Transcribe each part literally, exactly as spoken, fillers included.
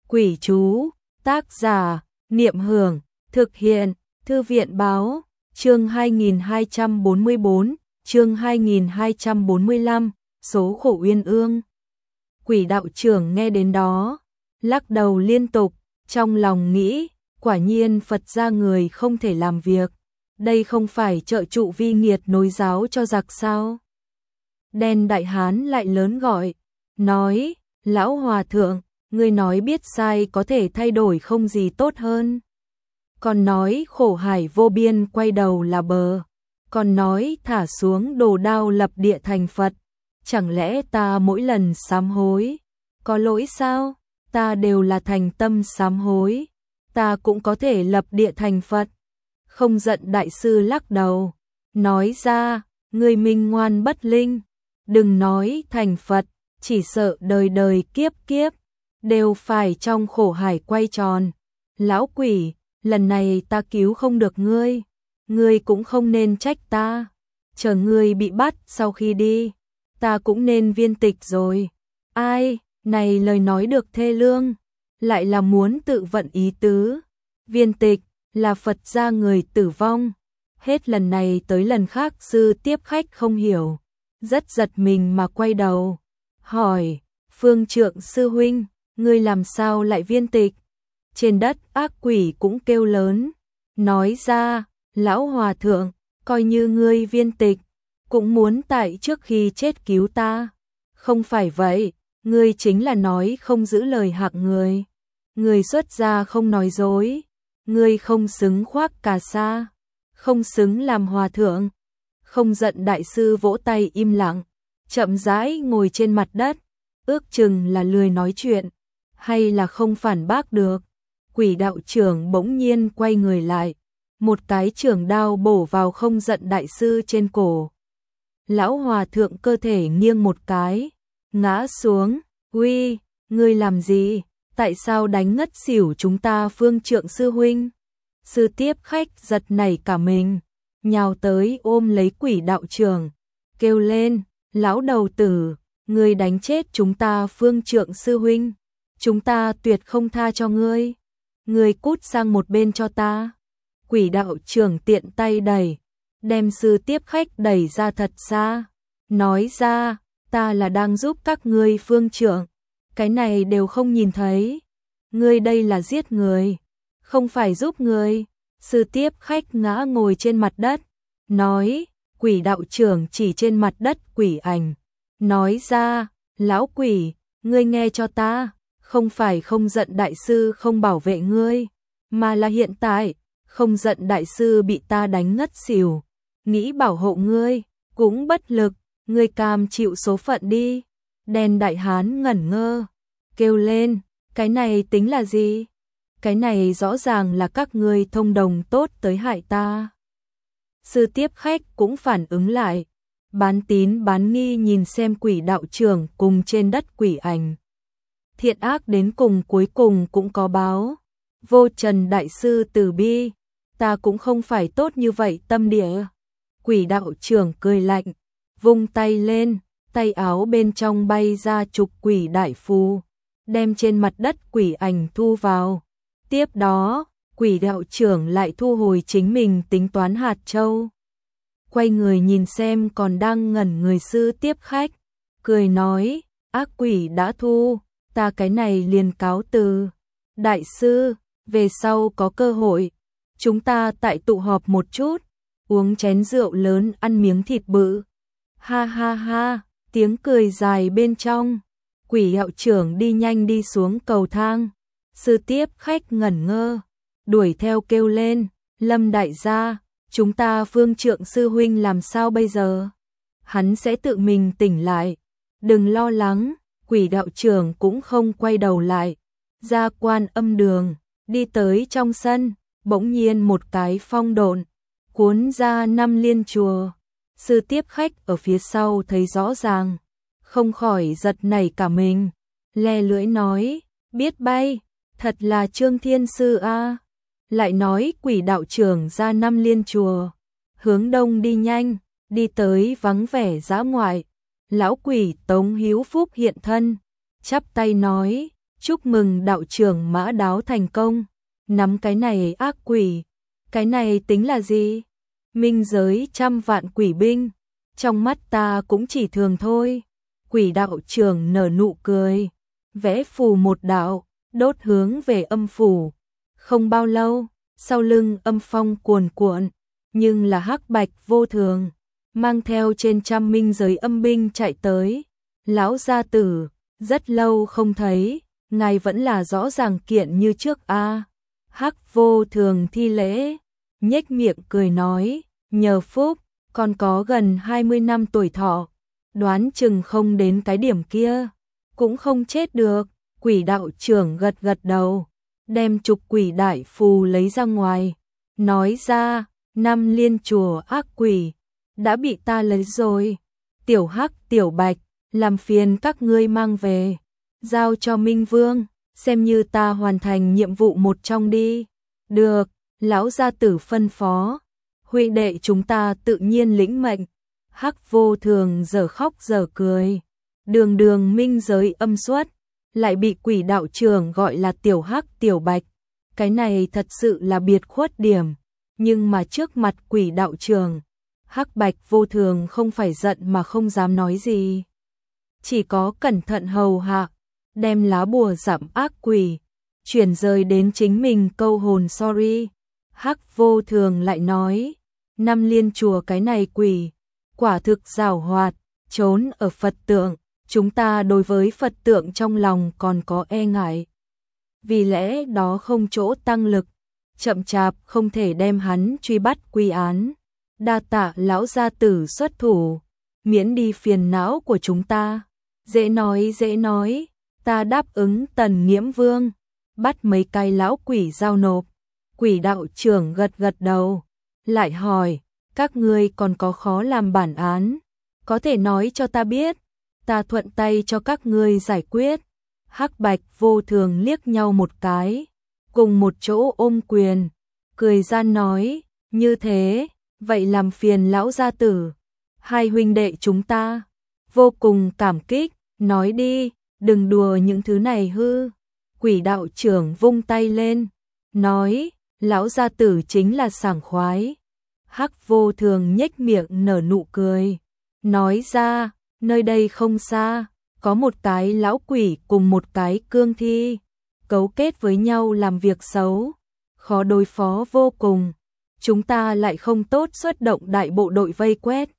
Quỷ chú, tác giả, Niệm Hưởng, thực hiện, Thư viện Báo, chương hai nghìn hai trăm bốn mươi bốn, chương hai nghìn hai trăm bốn mươi lăm, số khổ uyên ương. Quỷ đạo trưởng nghe đến đó, lắc đầu liên tục, trong lòng nghĩ, quả nhiên Phật gia người không thể làm việc, đây không phải trợ trụ vi nghiệt nối giáo cho giặc sao? Đen Đại Hán lại lớn gọi, nói, lão hòa thượng, ngươi nói biết sai có thể thay đổi không gì tốt hơn. Còn nói khổ hải vô biên quay đầu là bờ, còn nói thả xuống đồ đao lập địa thành Phật, chẳng lẽ ta mỗi lần sám hối, có lỗi sao? Ta đều là thành tâm sám hối, ta cũng có thể lập địa thành Phật. Không giận đại sư lắc đầu, nói ra, ngươi minh ngoan bất linh, đừng nói thành Phật, chỉ sợ đời đời kiếp kiếp đều phải trong khổ hải quay tròn. Lão quỷ, lần này ta cứu không được ngươi, ngươi cũng không nên trách ta, chờ ngươi bị bắt sau khi đi, ta cũng nên viên tịch rồi. Ai, này lời nói được thê lương, lại là muốn tự vận ý tứ. Viên tịch là Phật gia người tử vong. Hết lần này tới lần khác sư tiếp khách không hiểu, rất giật mình mà quay đầu, hỏi, Phương Trượng sư huynh, ngươi làm sao lại viên tịch? Trên đất ác quỷ cũng kêu lớn, nói ra, lão hòa thượng, coi như ngươi viên tịch, cũng muốn tại trước khi chết cứu ta. Không phải vậy, ngươi chính là nói không giữ lời hạng người. Ngươi xuất gia không nói dối, ngươi không xứng khoác cà sa, không xứng làm hòa thượng. Không giận đại sư vỗ tay im lặng, chậm rãi ngồi trên mặt đất, ước chừng là lười nói chuyện, hay là không phản bác được. Quỷ đạo trưởng bỗng nhiên quay người lại, một cái chưởng đao bổ vào không giận đại sư trên cổ. Lão hòa thượng cơ thể nghiêng một cái, ngã xuống, uy, ngươi làm gì, tại sao đánh ngất xỉu chúng ta Phương Trượng sư huynh? Sư tiếp khách giật nảy cả mình, nhào tới ôm lấy quỷ đạo trưởng, kêu lên, lão đầu tử, ngươi đánh chết chúng ta Phương Trượng sư huynh, chúng ta tuyệt không tha cho ngươi, ngươi cút sang một bên cho ta. Quỷ đạo trưởng tiện tay đẩy, đem sư tiếp khách đẩy ra thật xa, nói ra, ta là đang giúp các ngươi Phương Trượng, cái này đều không nhìn thấy, ngươi đây là giết người, không phải giúp người. Sư tiếp khách ngã ngồi trên mặt đất, nói, quỷ đạo trưởng chỉ trên mặt đất quỷ ảnh, nói ra, lão quỷ, ngươi nghe cho ta, không phải không giận đại sư không bảo vệ ngươi, mà là hiện tại, không giận đại sư bị ta đánh ngất xỉu, nghĩ bảo hộ ngươi, cũng bất lực, ngươi cam chịu số phận đi. Đen Đại Hán ngẩn ngơ, kêu lên, cái này tính là gì? Cái này rõ ràng là các ngươi thông đồng tốt tới hại ta. Sư tiếp khách cũng phản ứng lại, bán tín bán nghi nhìn xem quỷ đạo trưởng cùng trên đất quỷ ảnh. Thiện ác đến cùng cuối cùng cũng có báo. Vô Trần đại sư từ bi, ta cũng không phải tốt như vậy tâm địa. Quỷ đạo trưởng cười lạnh, vung tay lên, tay áo bên trong bay ra chục quỷ đại phù, đem trên mặt đất quỷ ảnh thu vào. Tiếp đó, quỷ đạo trưởng lại thu hồi chính mình tính toán hạt châu. Quay người nhìn xem còn đang ngẩn người sư tiếp khách, cười nói, ác quỷ đã thu, ta cái này liền cáo từ. Đại sư, về sau có cơ hội, chúng ta tại tụ họp một chút, uống chén rượu lớn ăn miếng thịt bự. Ha ha ha, tiếng cười dài bên trong, quỷ đạo trưởng đi nhanh đi xuống cầu thang. Sư tiếp khách ngẩn ngơ, đuổi theo kêu lên, Lâm đại gia, chúng ta Phương Trượng sư huynh làm sao bây giờ? Hắn sẽ tự mình tỉnh lại, đừng lo lắng. Quỷ đạo trưởng cũng không quay đầu lại, ra Quan Âm đường, đi tới trong sân, bỗng nhiên một cái phong độn, cuốn ra năm liên chùa. Sư tiếp khách ở phía sau thấy rõ ràng, không khỏi giật nảy cả mình, le lưỡi nói, biết bay. Thật là Trương Thiên Sư a. Lại nói quỷ đạo trưởng ra năm liên chùa, hướng đông đi nhanh, đi tới vắng vẻ dã ngoại. Lão quỷ Tống Hiếu Phúc hiện thân, chắp tay nói, Chúc mừng đạo trưởng Mã Đáo thành công. Nắm cái này ác quỷ. Cái này tính là gì? Minh giới trăm vạn quỷ binh. Trong mắt ta cũng chỉ thường thôi. Quỷ đạo trưởng nở nụ cười. Vẽ phù một đạo, đốt hướng về âm phủ. Không bao lâu, sau lưng âm phong cuồn cuộn, nhưng là hắc bạch vô thường, mang theo trên trăm minh giới âm binh chạy tới. Lão gia tử, rất lâu không thấy, ngài vẫn là rõ ràng kiện như trước a. À. Hắc vô thường thi lễ, nhếch miệng cười nói, nhờ phúc, còn có gần hai mươi năm tuổi thọ, đoán chừng không đến cái điểm kia, cũng không chết được. Quỷ đạo trưởng gật gật đầu, đem trục quỷ đại phù lấy ra ngoài, nói ra, năm liên chùa ác quỷ, đã bị ta lấy rồi. Tiểu hắc tiểu bạch, làm phiền các ngươi mang về, giao cho Minh Vương, xem như ta hoàn thành nhiệm vụ một trong đi. Được, lão gia tử phân phó, huynh đệ chúng ta tự nhiên lĩnh mệnh. Hắc vô thường giờ khóc giờ cười, đường đường minh giới âm xuất, lại bị quỷ đạo trưởng gọi là tiểu hắc tiểu bạch. Cái này thật sự là biệt khuất điểm, nhưng mà trước mặt quỷ đạo trưởng, hắc bạch vô thường không phải giận mà không dám nói gì. Chỉ có cẩn thận hầu hạ, đem lá bùa giảm ác quỷ, chuyển rời đến chính mình câu hồn sorry. Hắc vô thường lại nói, năm liên chùa cái này quỷ, quả thực giảo hoạt, trốn ở Phật tượng, chúng ta đối với Phật tượng trong lòng còn có e ngại. Vì lẽ đó không chỗ tăng lực, chậm chạp không thể đem hắn truy bắt quy án. Đa tạ lão gia tử xuất thủ, miễn đi phiền não của chúng ta. Dễ nói dễ nói, ta đáp ứng Tần Nghiễm Vương, bắt mấy cái lão quỷ giao nộp. Quỷ đạo trưởng gật gật đầu, lại hỏi, các ngươi còn có khó làm bản án, có thể nói cho ta biết, ta thuận tay cho các ngươi giải quyết. Hắc bạch vô thường liếc nhau một cái, cùng một chỗ ôm quyền, cười gian nói, như thế, vậy làm phiền lão gia tử, hai huynh đệ chúng ta, vô cùng cảm kích, nói đi, đừng đùa những thứ này hư. Quỷ đạo trưởng vung tay lên, nói, lão gia tử chính là sảng khoái. Hắc vô thường nhếch miệng nở nụ cười, nói ra, nơi đây không xa, có một cái lão quỷ cùng một cái cương thi, cấu kết với nhau làm việc xấu, khó đối phó vô cùng, chúng ta lại không tốt xuất động đại bộ đội vây quét.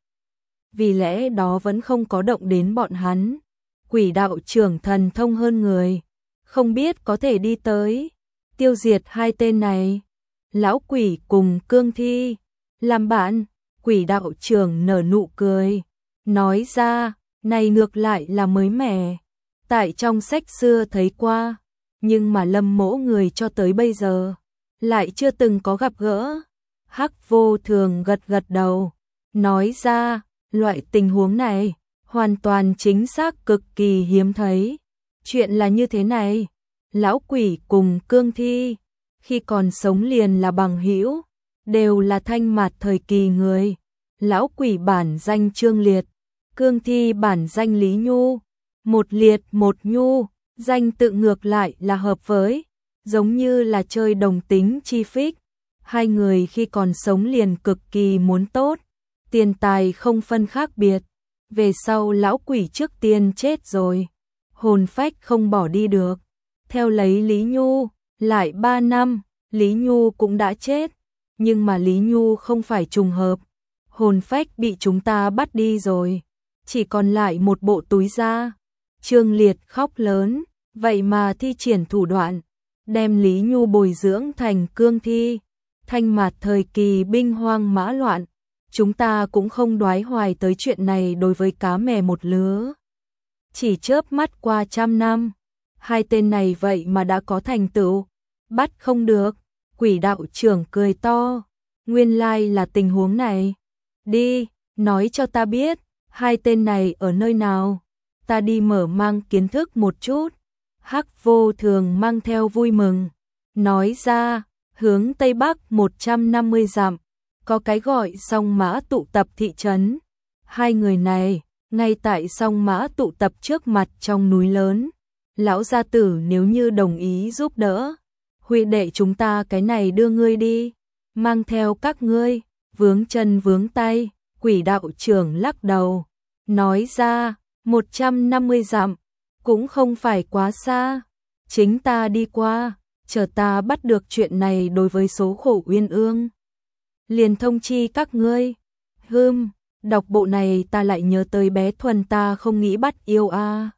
Vì lẽ đó vẫn không có động đến bọn hắn. Quỷ đạo trưởng thần thông hơn người, không biết có thể đi tới, tiêu diệt hai tên này, lão quỷ cùng cương thi, làm bạn. Quỷ đạo trưởng nở nụ cười, nói ra, này ngược lại là mới mẻ, tại trong sách xưa thấy qua, nhưng mà Lâm mỗ người cho tới bây giờ, lại chưa từng có gặp gỡ. Hắc vô thường gật gật đầu, nói ra, loại tình huống này, hoàn toàn chính xác cực kỳ hiếm thấy. Chuyện là như thế này, lão quỷ cùng cương thi, khi còn sống liền là bằng hữu, đều là thanh mạt thời kỳ người. Lão quỷ bản danh Trương Liệt, cương thi bản danh Lý Nhu, một liệt một nhu, danh tự ngược lại là hợp với, giống như là chơi đồng tính chi phích. Hai người khi còn sống liền cực kỳ muốn tốt, tiền tài không phân khác biệt. Về sau lão quỷ trước tiên chết rồi, hồn phách không bỏ đi được. Theo lấy Lý Nhu, lại ba năm, Lý Nhu cũng đã chết, nhưng mà Lý Nhu không phải trùng hợp, hồn phách bị chúng ta bắt đi rồi, chỉ còn lại một bộ túi da. Trương Liệt khóc lớn, vậy mà thi triển thủ đoạn, đem Lý Nhu bồi dưỡng thành cương thi. Thanh mạt thời kỳ binh hoang mã loạn, chúng ta cũng không đoái hoài tới chuyện này đối với cá mè một lứa. Chỉ chớp mắt qua trăm năm, hai tên này vậy mà đã có thành tựu, bắt không được. Quỷ đạo trưởng cười to, nguyên lai là tình huống này. Đi, nói cho ta biết, hai tên này ở nơi nào, ta đi mở mang kiến thức một chút. Hắc vô thường mang theo vui mừng, nói ra, hướng Tây Bắc một trăm năm mươi dặm, có cái gọi Song Mã tụ tập thị trấn. Hai người này, ngay tại Song Mã tụ tập trước mặt trong núi lớn, Lão gia tử nếu như đồng ý giúp đỡ, huynh đệ chúng ta cái này đưa ngươi đi, mang theo các ngươi, vướng chân vướng tay, quỷ đạo trưởng lắc đầu, nói ra, một trăm năm mươi dặm, cũng không phải quá xa, chính ta đi qua, chờ ta bắt được chuyện này đối với số khổ uyên ương. Liền thông chi các ngươi, hưm, đọc bộ này ta lại nhớ tới bé Thuần ta không nghĩ bắt yêu a.